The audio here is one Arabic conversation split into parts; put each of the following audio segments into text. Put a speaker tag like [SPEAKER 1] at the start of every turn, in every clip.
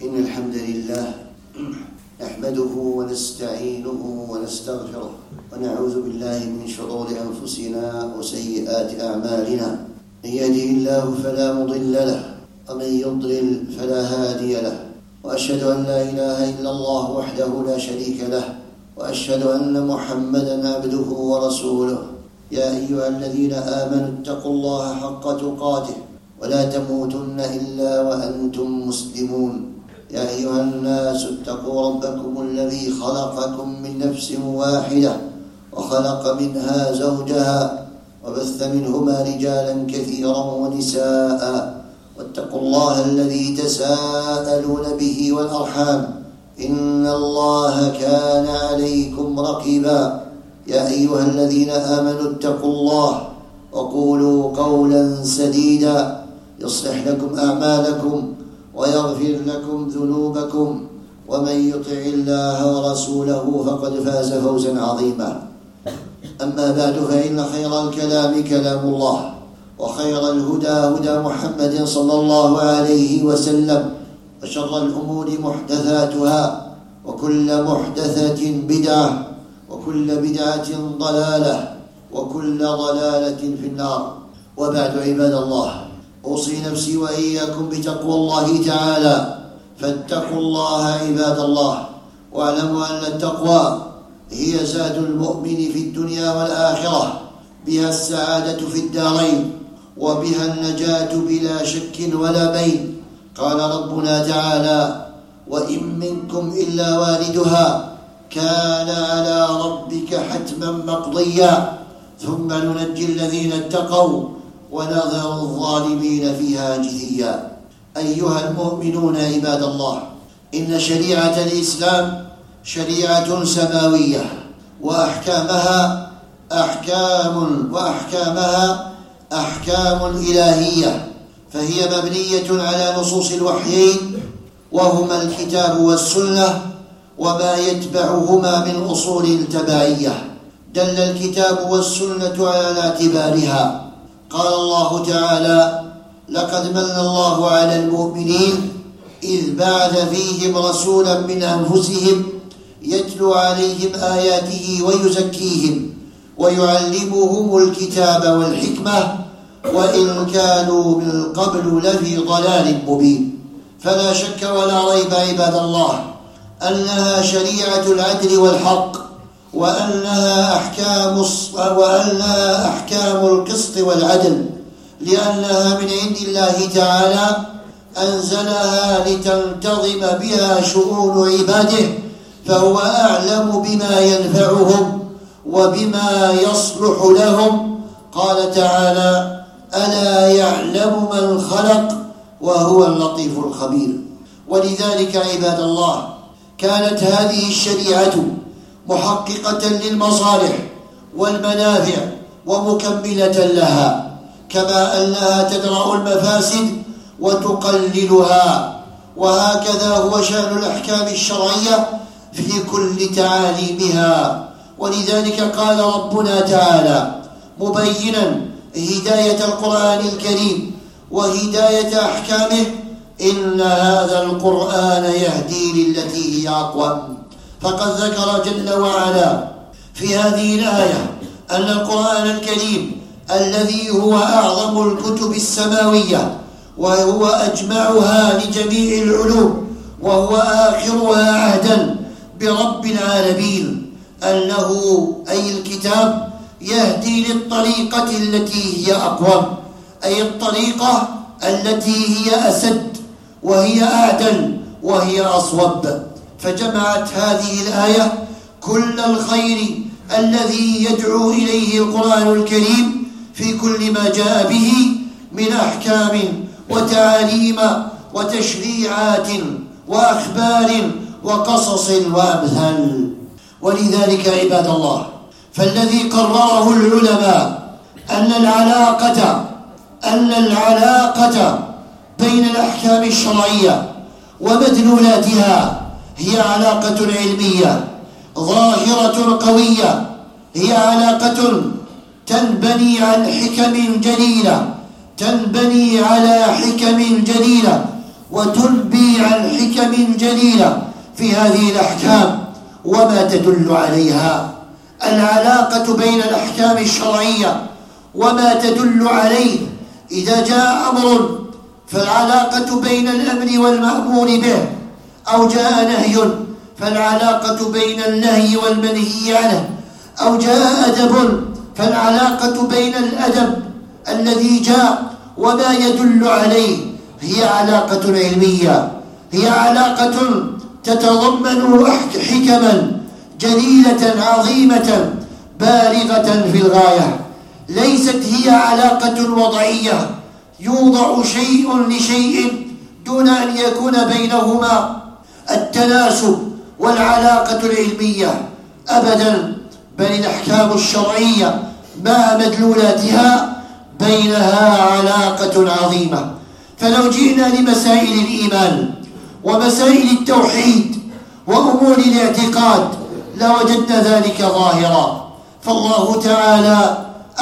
[SPEAKER 1] إن الحمد لله نحمده ونستعينه ونستغفره ونعوذ بالله من شرور أنفسنا وسيئات أعمالنا. من يهده الله فلا مضل له ومن يضلل فلا هادي له، وأشهد أن لا إله إلا الله وحده لا شريك له، وأشهد أن محمدا عبده ورسوله. يا أيها الذين آمنوا اتقوا الله حق تقاته ولا تموتن إلا وأنتم مسلمون. يا أيها الناس اتقوا ربكم الذي خلقكم من نفس واحدة وخلق منها زوجها وبث منهما رجالا كثيرا ونساء، واتقوا الله الذي تساءلون به والأرحام إن الله كان عليكم رقيبا. يا أيها الذين آمنوا اتقوا الله وقولوا قولا سديدا يصلح لكم أعمالكم ويغفر لكم ذنوبكم، ومن يطع الله ورسوله فقد فاز فوزا عظيما. أما بعد، فإن خير الكلام كلام الله، وخير الهدى هدى محمد صلى الله عليه وسلم، وشر الأمور محدثاتها، وكل محدثة بدعة، وكل بدعة ضلالة، وكل ضلالة في النار. وبعد، عباد الله، أوصي نفسي وإياكم بتقوى الله تعالى، فاتقوا الله عباد الله، واعلموا أن التقوى هي زاد المؤمن في الدنيا والآخرة، بها السعادة في الدارين، وبها النجاة بلا شك ولا بين. قال ربنا تعالى: وإن منكم إلا واردها كان على ربك حتما مقضيا ثم ننجي الذين اتقوا ونذر الظالمين فيها جثيا. أيها المؤمنون عباد الله، إن شريعة الإسلام شريعة سماوية، وأحكامها أحكام إلهية، فهي مبنية على نصوص الوحيين، وهما الكتاب والسنة وما يتبعهما من أصول التبعية. دل الكتاب والسنة على اعتبارها. قال الله تعالى: لقد من الله على المؤمنين إذ بعث فيهم رسولا من أنفسهم يتلو عليهم آياته ويزكيهم ويعلمهم الكتاب والحكمة وإن كانوا من قبل لفي ضلال مبين. فلا شك ولا ريب عباد الله أنها شريعة العدل والحق، وأنها أحكام القسط والعدل، لأنها من عند الله تعالى أنزلها لتنتظم بها شؤون عباده، فهو أعلم بما ينفعهم وبما يصلح لهم. قال تعالى: ألا يعلم من خلق وهو اللطيف الخبير. ولذلك عباد الله، كانت هذه الشريعة محققة للمصالح والمنافع ومكملة لها، كما أنها تدرأ المفاسد وتقللها. وهكذا هو شأن الأحكام الشرعية في كل تعاليمها. ولذلك قال ربنا تعالى مبينا هداية القرآن الكريم وهداية أحكامه: إن هذا القرآن يهدي للتي هي أقوم. فقد ذكر جل وعلا في هذه الآية أن القرآن الكريم الذي هو أعظم الكتب السماوية، وهو أجمعها لجميع العلوم، وهو آخرها عهدا برب العالمين، أنه أي الكتاب يهدي للطريقة التي هي أقوم، أي الطريقة التي هي أسد وهي أعدل وهي أصوب. فجمعت هذه الآية كل الخير الذي يدعو إليه القرآن الكريم في كل ما جاء به من أحكام وتعاليم وتشريعات وأخبار وقصص وأمثال. ولذلك عباد الله، فالذي قرره العلماء أن العلاقة بين الأحكام الشرعية ومدلولاتها هي علاقة علمية ظاهرة قوية، هي علاقة تنبني على حكم جليلة وتنبي عن حكم جليلة في هذه الأحكام وما تدل عليها. العلاقة بين الأحكام الشرعية وما تدل عليه. إذا جاء أمر فالعلاقة بين الأمر والمأمور به، أو جاء نهي فالعلاقة بين النهي والمنهي عنه، أو جاء أدب فالعلاقة بين الأدب الذي جاء وما يدل عليه هي علاقة علمية، هي علاقة تتضمن حكما جليلة عظيمة بالغة في الغاية. ليست هي علاقة وضعية يوضع شيء لشيء دون أن يكون بينهما التناسب والعلاقة العلمية أبدا، بل الأحكام الشرعية مع مدلولاتها بينها علاقة عظيمة. فلو جئنا لمسائل الإيمان ومسائل التوحيد وأمور الاعتقاد لوجدنا ذلك ظاهرا. فالله تعالى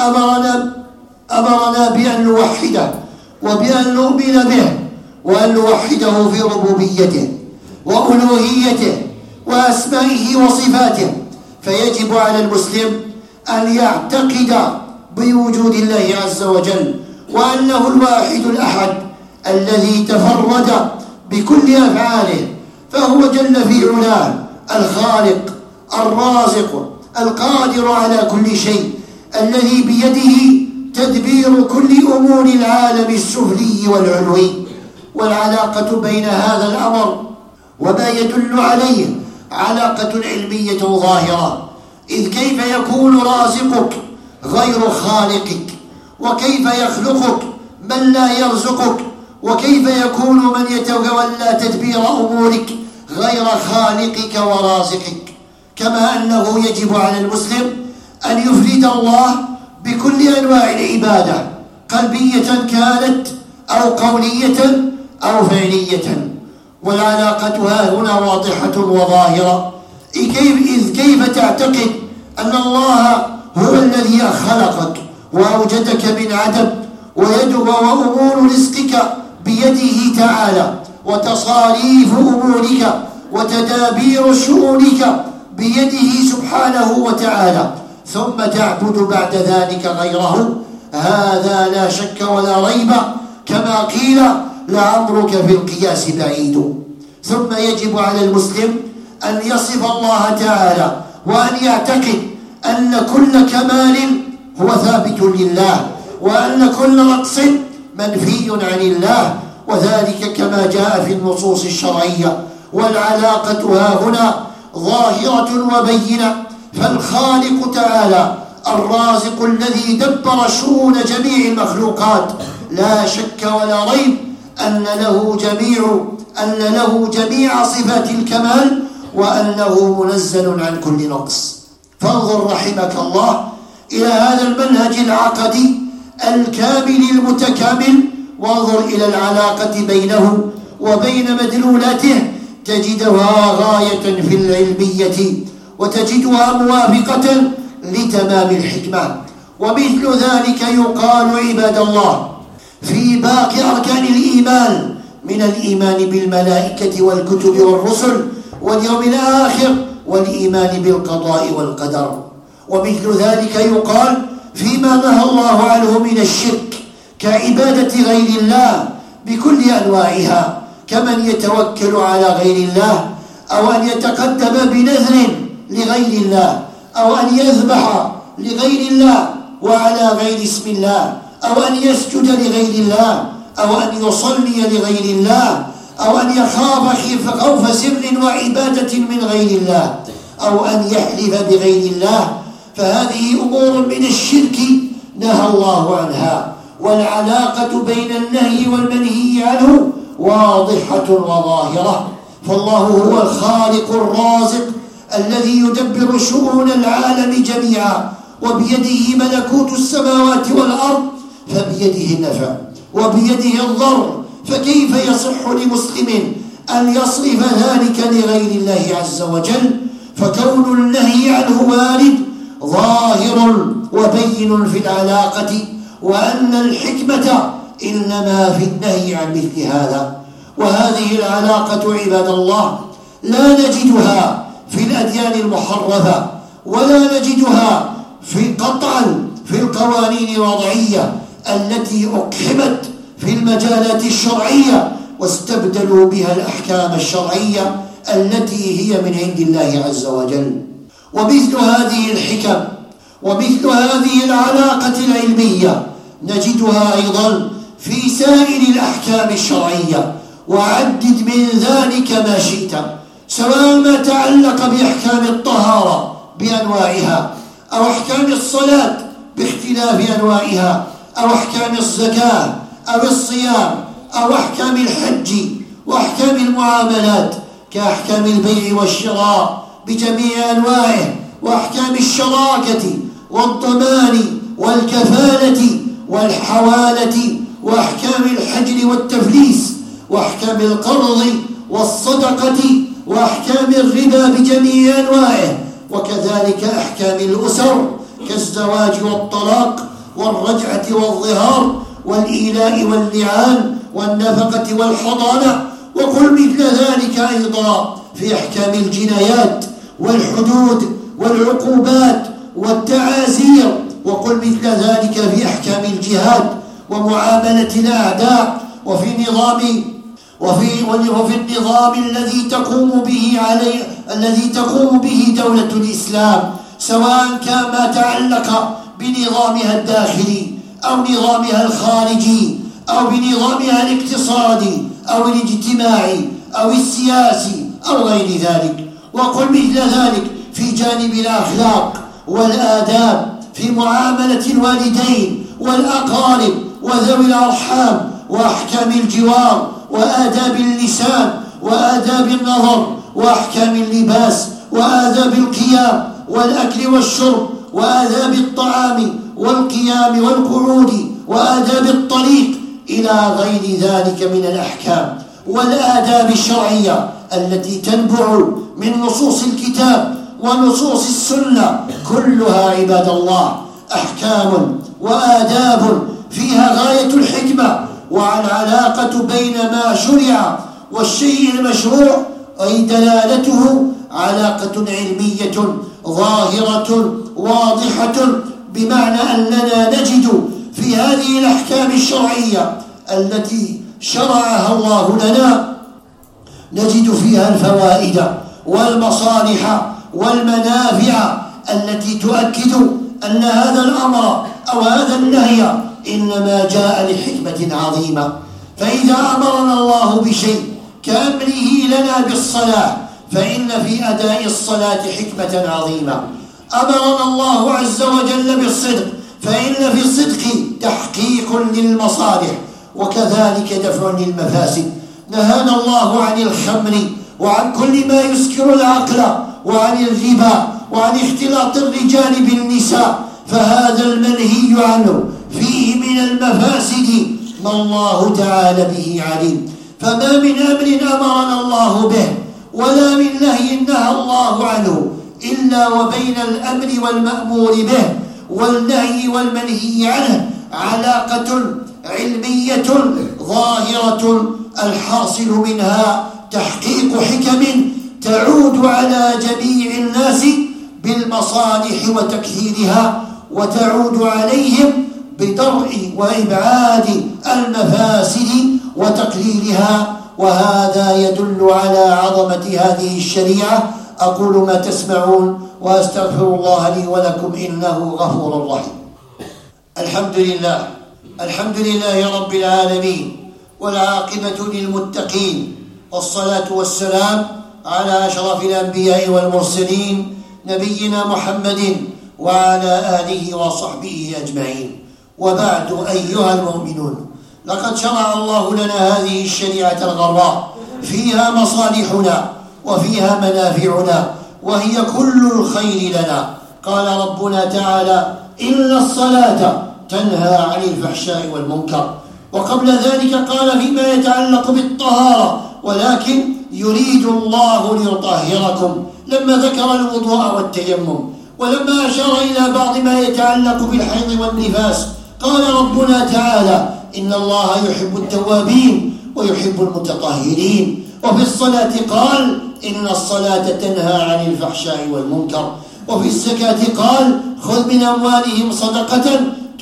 [SPEAKER 1] أمرنا بأن نوحده وبأن نؤمن به وأن نوحده في ربوبيته وألوهيته وأسمائه وصفاته. فيجب على المسلم أن يعتقد بوجود الله عز وجل وأنه الواحد الأحد الذي تفرد بكل أفعاله، فهو جل في علاه الخالق الرازق القادر على كل شيء، الذي بيده تدبير كل أمور العالم السفلي والعلوي. والعلاقة بين هذا الأمر وما يدل عليه علاقة علمية ظاهرة. إذ كيف يكون رازقك غير خالقك؟ وكيف يخلقك من لا يرزقك؟ وكيف يكون من يتولى تدبير أمورك غير خالقك ورازقك؟ كما أنه يجب على المسلم أن يفرد الله بكل أنواع العبادة، قلبية كانت أو قولية أو فعلية. والعلاقة ها هنا واضحة وظاهرة. إذ كيف تعتقد أن الله هو الذي خلقك وأوجدك من عدم، ويدك وأمور رزقك بيده تعالى، وتصاريف أمورك وتدابير شؤونك بيده سبحانه وتعالى، ثم تعبد بعد ذلك غيره؟ هذا لا شك ولا ريب كما قيل لعمرك في القياس بعيد. ثم يجب على المسلم أن يصف الله تعالى وأن يعتقد أن كل كمال هو ثابت لله، وأن كل نقص منفي عن الله، وذلك كما جاء في النصوص الشرعية. والعلاقة ها هنا ظاهرة وبينة. فالخالق تعالى الرازق الذي دبر شؤون جميع المخلوقات لا شك ولا ريب أن له جميع صفات الكمال، وأنه منزل عن كل نقص. فانظر رحمك الله إلى هذا المنهج العقدي الكامل المتكامل، وانظر إلى العلاقة بينه وبين مدلولاته، تجدها غاية في العلمية، وتجدها موافقة لتمام الحكمة. ومثل ذلك يقال عباد الله في باقي أركان الإيمان من الإيمان بالملائكة والكتب والرسل واليوم الآخر والإيمان بالقضاء والقدر. ومثل ذلك يقال فيما نهى الله عنه من الشرك كعبادة غير الله بكل أنواعها، كمن يتوكل على غير الله، أو أن يتقدم بنذر لغير الله، أو أن يذبح لغير الله وعلى غير اسم الله، أو أن يسجد لغير الله، أو أن يصلي لغير الله، أو أن يخاف خوف سر وعبادة من غير الله، أو أن يحلف بغير الله. فهذه أمور من الشرك نهى الله عنها. والعلاقة بين النهي والمنهي عنه واضحة وظاهرة. فالله هو الخالق الرازق الذي يدبر شؤون العالم جميعا، وبيده ملكوت السماوات والأرض، فبيده النفع وبيده الضر. فكيف يصح لمسلم أن يصرف ذلك لغير الله عز وجل؟ فكون النهي عنه وارد ظاهر وبين في العلاقة، وأن الحكمة إنما في النهي عن مثل هذا. وهذه العلاقة عباد الله لا نجدها في الأديان المحرفة، ولا نجدها قطعا في القوانين الوضعية التي أقحمت في المجالات الشرعية واستبدلوا بها الأحكام الشرعية التي هي من عند الله عز وجل. ومثل هذه الحكم ومثل هذه العلاقة العلمية نجدها أيضا في سائر الأحكام الشرعية، وعدد من ذلك ما شئت، سواء ما تعلق بأحكام الطهارة بأنواعها، أو أحكام الصلاة باختلاف أنواعها، أو أحكام الزكاة أو الصيام، أو أحكام الحج، وأحكام المعاملات كأحكام البيع والشراء بجميع أنواعه، وأحكام الشراكة والضمان والكفالة والحوالة، وأحكام الحجر والتفليس، وأحكام القرض والصدقة، وأحكام الربا بجميع أنواعه، وكذلك أحكام الأسر كالزواج والطلاق والرجعة والظهار والإيلاء واللعان والنفقة والحضانة. وقل مثل ذلك أيضا في أحكام الجنايات والحدود والعقوبات والتعازير. وقل مثل ذلك في أحكام الجهاد ومعاملة الأعداء، وفي النظام الذي تقوم به دولة الإسلام، سواء كان ما تعلق بنظامها الداخلي أو نظامها الخارجي أو بنظامها الاقتصادي أو الاجتماعي أو السياسي أو غير ذلك. وقل مثل ذلك في جانب الأخلاق والآداب، في معاملة الوالدين والأقارب وذوي الأرحام، وأحكام الجوار، وآداب اللسان، وآداب النظر، وأحكام اللباس، وآداب القيام والأكل والشرب، وآداب الطعام والقيام والقعود، وآداب الطريق، إلى غير ذلك من الأحكام والآداب الشرعية التي تنبع من نصوص الكتاب ونصوص السنة. كلها عباد الله أحكام وآداب فيها غاية الحكمة، والعلاقة بين ما شرع والشيء المشروع أي دلالته علاقة علمية ظاهرة واضحة، بمعنى أننا نجد في هذه الأحكام الشرعية التي شرعها الله لنا، نجد فيها الفوائد والمصالح والمنافع التي تؤكد أن هذا الأمر أو هذا النهي إنما جاء لحكمة عظيمة. فإذا أمرنا الله بشيء كأمره لنا بالصلاة، فإن في أداء الصلاة حكمة عظيمة. أمرنا الله عز وجل بالصدق، فإن في الصدق تحقيق للمصالح وكذلك دفع للمفاسد. نهانا الله عن الخمر وعن كل ما يسكر العقل، وعن الربا، وعن اختلاط الرجال بالنساء، فهذا المنهي عنه فيه من المفاسد ما الله تعالى به عليم. فما من أمر أمرنا الله به ولا من نهي نهى الله عنه إلا وبين الأمر والمأمور به والنهي والمنهي عنه علاقة علمية ظاهرة، الحاصل منها تحقيق حكم تعود على جميع الناس بالمصالح وتكثيرها، وتعود عليهم بدرء وإبعاد المفاسد وتقليلها. وهذا يدل على عظمة هذه الشريعة. أقول ما تسمعون وأستغفر الله لي ولكم إنه غفور رحيم. الحمد لله رب العالمين، والعاقبة للمتقين، والصلاة والسلام على أشرف الأنبياء والمرسلين نبينا محمد وعلى آله وصحبه أجمعين. وبعد أيها المؤمنون، لقد شرع الله لنا هذه الشريعة الغراء فيها مصالحنا وفيها منافعنا، وهي كل الخير لنا. قال ربنا تعالى: إن الصلاة تنهى عن الفحشاء والمنكر. وقبل ذلك قال فيما يتعلق بالطهارة: ولكن يريد الله ليطهركم، لما ذكر الوضوء والتيمم. ولما أشار إلى بعض ما يتعلق بالحيض والنفاس قال ربنا تعالى: إن الله يحب التوابين ويحب المتطهرين. وفي الصلاة قال إن الصلاة تنهى عن الفحشاء والمنكر. وفي الزكاة قال خذ من أموالهم صدقة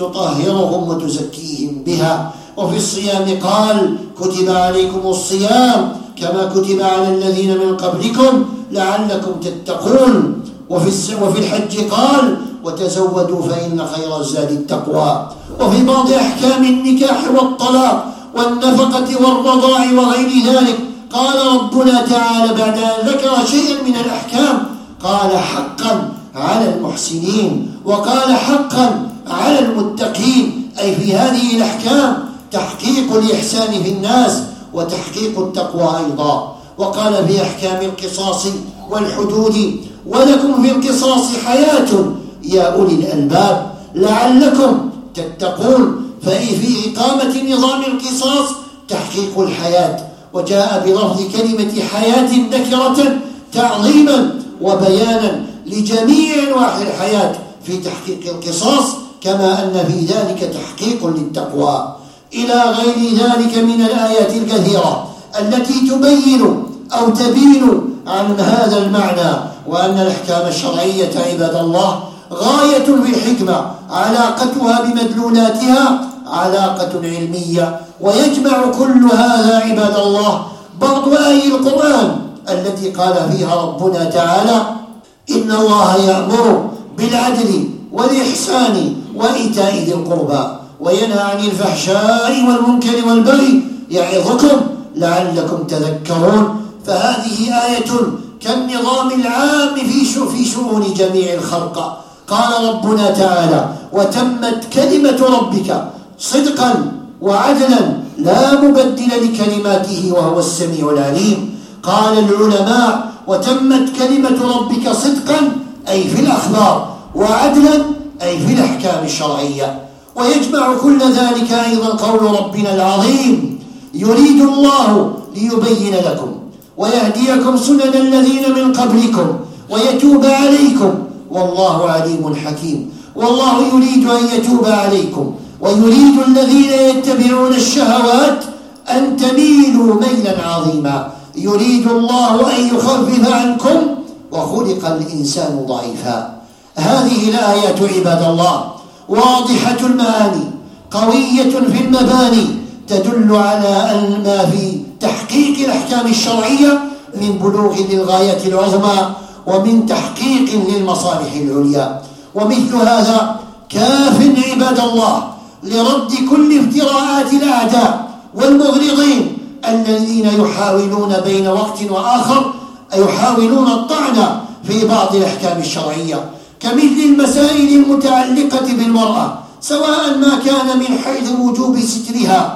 [SPEAKER 1] تطهرهم وتزكيهم بها. وفي الصيام قال كتب عليكم الصيام كما كتب على الذين من قبلكم لعلكم تتقون. وفي الحج قال وتزودوا فإن خير الزاد التقوى. وفي بعض أحكام النكاح والطلاق والنفقة والرضاع وغير ذلك قال ربنا تعالى بعد أن ذكر شيئا من الأحكام قال حقا على المحسنين وقال حقا على المتقين، أي في هذه الأحكام تحقيق الإحسان في الناس وتحقيق التقوى أيضا. وقال في أحكام القصاص والحدود ولكم في القصاص حياة يا أولي الألباب لعلكم تتقون. في إقامة نظام القصاص تحقيق الحياة، وجاء بلفظ كلمة حياة نكرة تعظيما وبيانا لجميع أنواع الحياة في تحقيق القصاص، كما أن في ذلك تحقيق للتقوى، إلى غير ذلك من الآيات الكثيرة التي تبين أو تبين عن هذا المعنى. وأن الأحكام الشرعية عباد الله غاية في الحكمة، علاقتها بمدلولاتها علاقة علمية. ويجمع كل هذا عباد الله بعض آي القرآن التي قال فيها ربنا تعالى إن الله يأمر بالعدل والإحسان وإيتاء ذي القربى وينهى عن الفحشاء والمنكر والبغي يعظكم لعلكم تذكرون. فهذه آية كالنظام العام في شؤون جميع الخلق. قال ربنا تعالى وتمت كلمة ربك صدقا وعدلا لا مبدل لكلماته وهو السميع العليم. قال العلماء وتمت كلمة ربك صدقا أي في الأخبار، وعدلا أي في الأحكام الشرعية. ويجمع كل ذلك أيضا قول ربنا العظيم يريد الله ليبين لكم ويهديكم سنن الذين من قبلكم ويتوب عليكم والله عليم حكيم. والله يريد أن يتوب عليكم ويريد الذين يتبعون الشهوات أن تميلوا ميلا عظيما. يريد الله أن يخفف عنكم وخلق الإنسان ضعيفا. هذه الآيات عباد الله واضحة المعاني قوية في المباني، تدل على أن ما في تحقيق الأحكام الشرعية من بلوغ للغاية العظمى ومن تحقيق للمصالح العليا. ومثل هذا كاف عباد الله لرد كل افتراءات الأعداء والمغرضين الذين يحاولون بين وقت وآخر يحاولون الطعن في بعض الأحكام الشرعية، كمثل المسائل المتعلقة بالمرأة، سواء ما كان من حيث وجوب سترها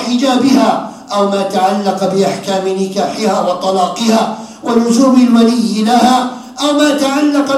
[SPEAKER 1] وحجابها أو ما تعلق بأحكام نكاحها وطلاقها ولزوم الولي لها أو ما تعلق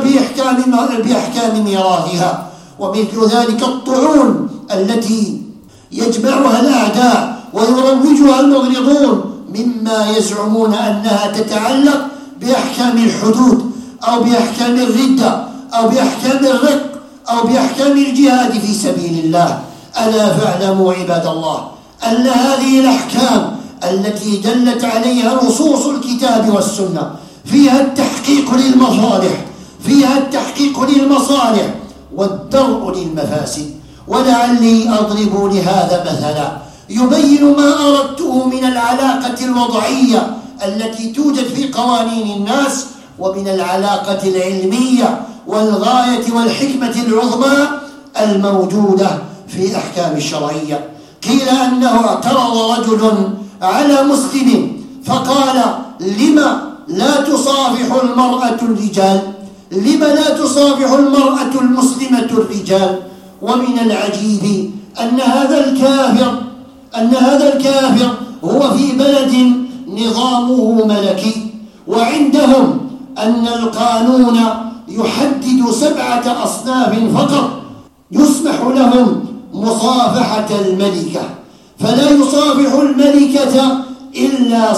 [SPEAKER 1] بأحكام ميراثها. ومثل ذلك الطعون التي يجمعها الأعداء ويروجها المغرضون مما يزعمون أنها تتعلق بأحكام الحدود أو بأحكام الردة أو بأحكام الرق أو بأحكام الجهاد في سبيل الله. ألا فاعلموا عباد الله أن هذه الأحكام التي دلت عليها نصوص الكتاب والسنة فيها التحقيق للمصالح، فيها التحقيق للمصالح والدرء للمفاسد. ولعلي أضرب لهذا مثلا يبين ما أردته من العلاقة الوضعية التي توجد في قوانين الناس ومن العلاقة العلمية والغاية والحكمة العظمى الموجودة في أحكام الشرعية. قيل أنه اعترض رجل على مسلم فقال لما لا تصافح المرأة الرجال؟ لما لا تصافح المرأة المسلمة الرجال؟ ومن العجيب أن هذا الكافر هو في بلد نظامه ملكي، وعندهم أن القانون يحدد 7 أصناف فقط يسمح لهم مصافحة الملكة، فلا يصافح الملكة إلا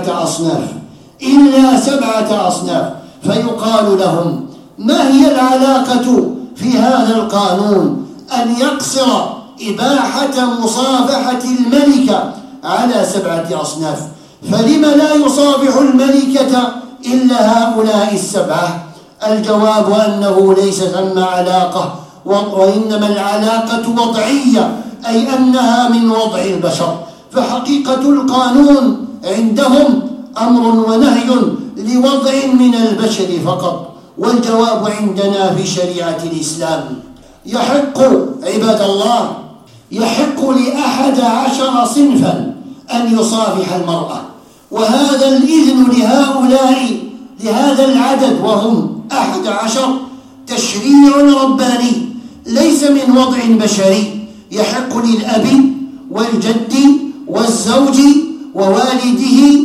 [SPEAKER 1] 7 أصناف. فيقال لهم ما هي العلاقة في هذا القانون أن يقصر إباحة مصافحة الملكة على 7 أصناف، فلم لا يصافح الملكة إلا هؤلاء 7؟ الجواب أنه ليس ثم علاقة، وإنما العلاقة وضعية، أي أنها من وضع البشر. فحقيقة القانون عندهم أمر ونهي لوضع من البشر فقط، والجواب عندنا في شريعة الإسلام. يحق عباد الله، يحق ل11 صنفا أن يصافح المرأة، وهذا الإذن لهؤلاء لهذا العدد وهم 11 تشريع رباني ليس من وضع بشري. يحق للأب والجد والزوج ووالده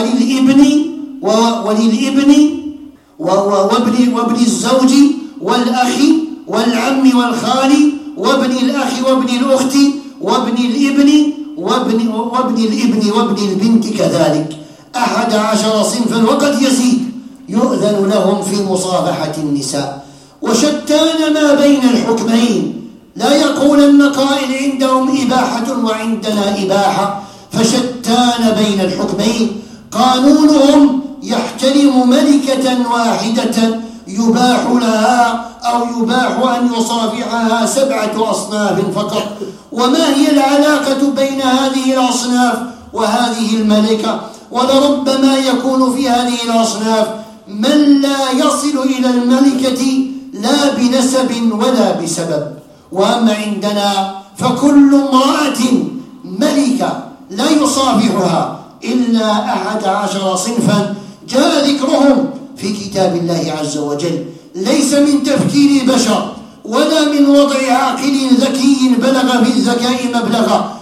[SPEAKER 1] وللابن وابن الزوج والأخ والعم والخال وابن الأخ وابن الأخت وابن الابن وابن البنت كذلك، 11 صنفا، وقد يزيد. يؤذن لهم في مصافحة النساء. وشتان ما بين الحكمين، لا يقولن قائل عندهم إباحة وعندنا إباحة، فشتان بين الحكمين. قانونهم يحترم ملكة واحدة يباح لها أو يباح أن يصافحها 7 أصناف فقط. وما هي العلاقة بين هذه الأصناف وهذه الملكة؟ ولربما يكون في هذه الأصناف من لا يصل إلى الملكة لا بنسب ولا بسبب. وأما عندنا فكل امرأة ملكة لا يصافحها إلا 11 صنفا جاء ذكرهم في كتاب الله عز وجل، ليس من تفكير بشر ولا من وضع عاقل ذكي بلغ في الذكاء مبلغا،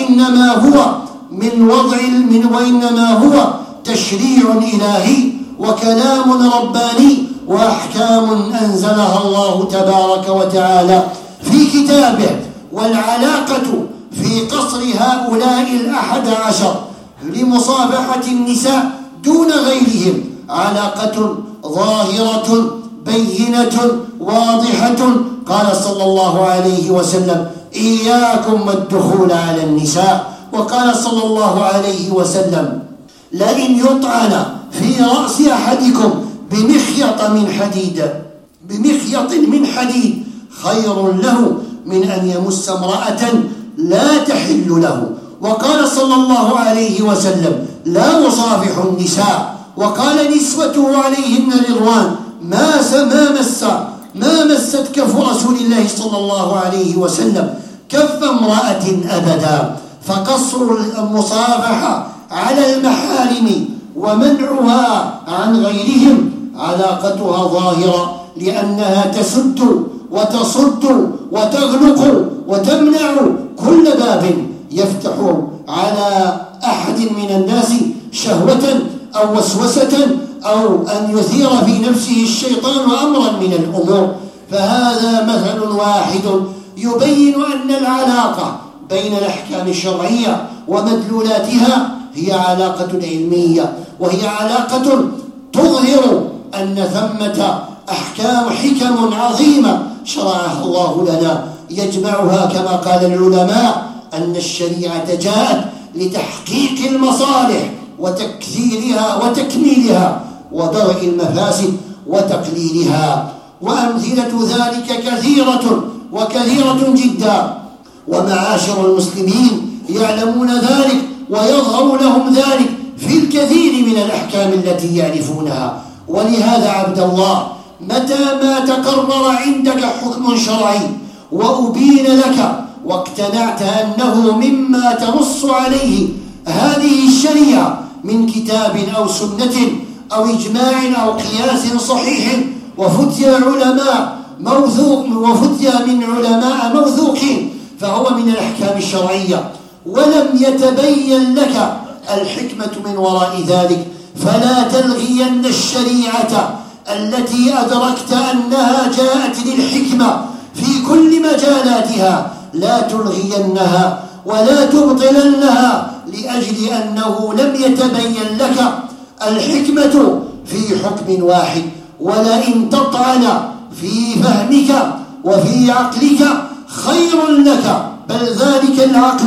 [SPEAKER 1] وإنما هو تشريع إلهي وكلام رباني وأحكام أنزلها الله تبارك وتعالى في كتابه. والعلاقة في قصر هؤلاء 11 لمصافحة النساء دون غيرهم علاقة ظاهرة بينة واضحة. قال صلى الله عليه وسلم: إياكم والدخول على النساء. وقال صلى الله عليه وسلم: لئن يطعن في رأس أحدكم بمخيط من حديد خير له من أن يمس امرأة لا تحل له. وقال صلى الله عليه وسلم: لا يصافح النساء. وقال نسوته عليهن رضوان: ما مست كف رسول الله صلى الله عليه وسلم كف امرأة أبدا. فقصر المصافحة على المحارم ومنعها عن غيرهم علاقتها ظاهرة، لأنها تسد وتصد وتغلق وتمنع كل باب يفتح على أحد من الناس شهوة أو وسوسة أو أن يثير في نفسه الشيطان أمرا من الأمور. فهذا مثل واحد يبين أن العلاقة بين الأحكام الشرعية ومدلولاتها هي علاقة علمية، وهي علاقة تظهر أن ثمة حكم عظيمة شرعها الله لنا يجمعها كما قال العلماء أن الشريعة جاءت لتحقيق المصالح وتكثيرها وتكميلها ودرء المفاسد وتقليلها. وأمثلة ذلك كثيرة جدا، ومعاشر المسلمين يعلمون ذلك ويظهر لهم ذلك في الكثير من الأحكام التي يعرفونها. ولهذا عبد الله، متى ما تقرر عندك حكم شرعي وأبين لك واقتنعت أنه مما تنص عليه هذه الشريعة من كتاب أو سنة أو إجماع أو قياس صحيح وفتي من علماء موثوقين، فهو من الأحكام الشرعية، ولم يتبين لك الحكمة من وراء ذلك، فلا تلغين الشريعة التي أدركت أنها جاءت للحكمة في كل مجالاتها، لا تلغينها ولا تبطلنها لأجل أنه لم يتبين لك الحكمة في حكم واحد. ولئن تطعن في فهمك وفي عقلك خير لك، بل ذلك العقل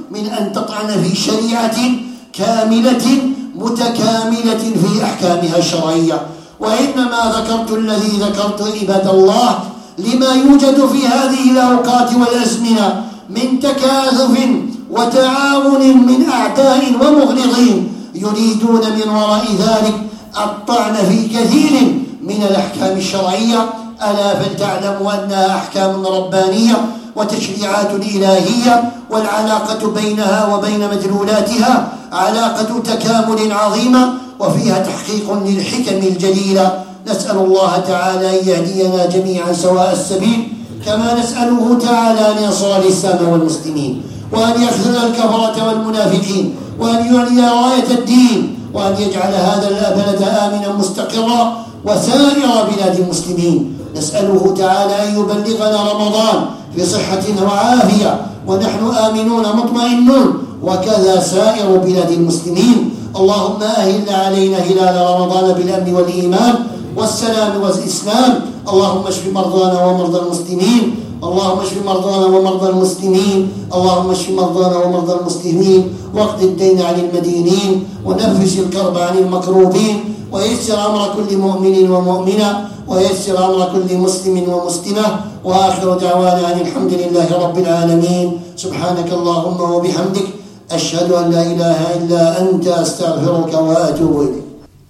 [SPEAKER 1] من أن تطعن في شريعة كاملة متكاملة في أحكامها الشرعية. وإنما ذكرت الذي ذكرت عباد الله لما يوجد في هذه الأوقات والأزمنة من تكاثف وتعاون من أعداء ومغرضين يريدون من وراء ذلك الطعن في كثير من الأحكام الشرعية. ألا فلتعلموا أنها أحكام ربانية وتشريعات إلهية، والعلاقة بينها وبين مدلولاتها علاقة تكامل عظيمة وفيها تحقيق للحكم الجليلة. نسأل الله تعالى أن يهدينا جميعا سواء السبيل، كما نسأله تعالى أن ينصر الإسلام والمسلمين، وأن يخذل الكفرة والمنافقين، وأن يعلي راية الدين، وأن يجعل هذا البلد آمنا مستقرا وسائر بلاد المسلمين. نسأله تعالى أن يبلغنا رمضان في صحة وعافية ونحن آمنون مطمئنون، وكذا سائر بلاد المسلمين. اللهم أهل علينا هلال رمضان بالأمن والإيمان والسلام والإسلام. اللهم اشف مرضانا ومرضى المسلمين، اللهم اشف مرضانا ومرضى المسلمين، اللهم اشف مرضانا ومرضى المسلمين، واقض الدين عن المدينين، ونفس الكرب عن المكروبين، ويسر أمر كل مؤمن ومؤمنة، ويسر أمر كل مسلم ومسلمة. وآخر دعوانا أن الحمد لله رب العالمين. سبحانك اللهم وبحمدك، أشهد أن لا إله إلا أنت، أستغفرك وأتوب إليك.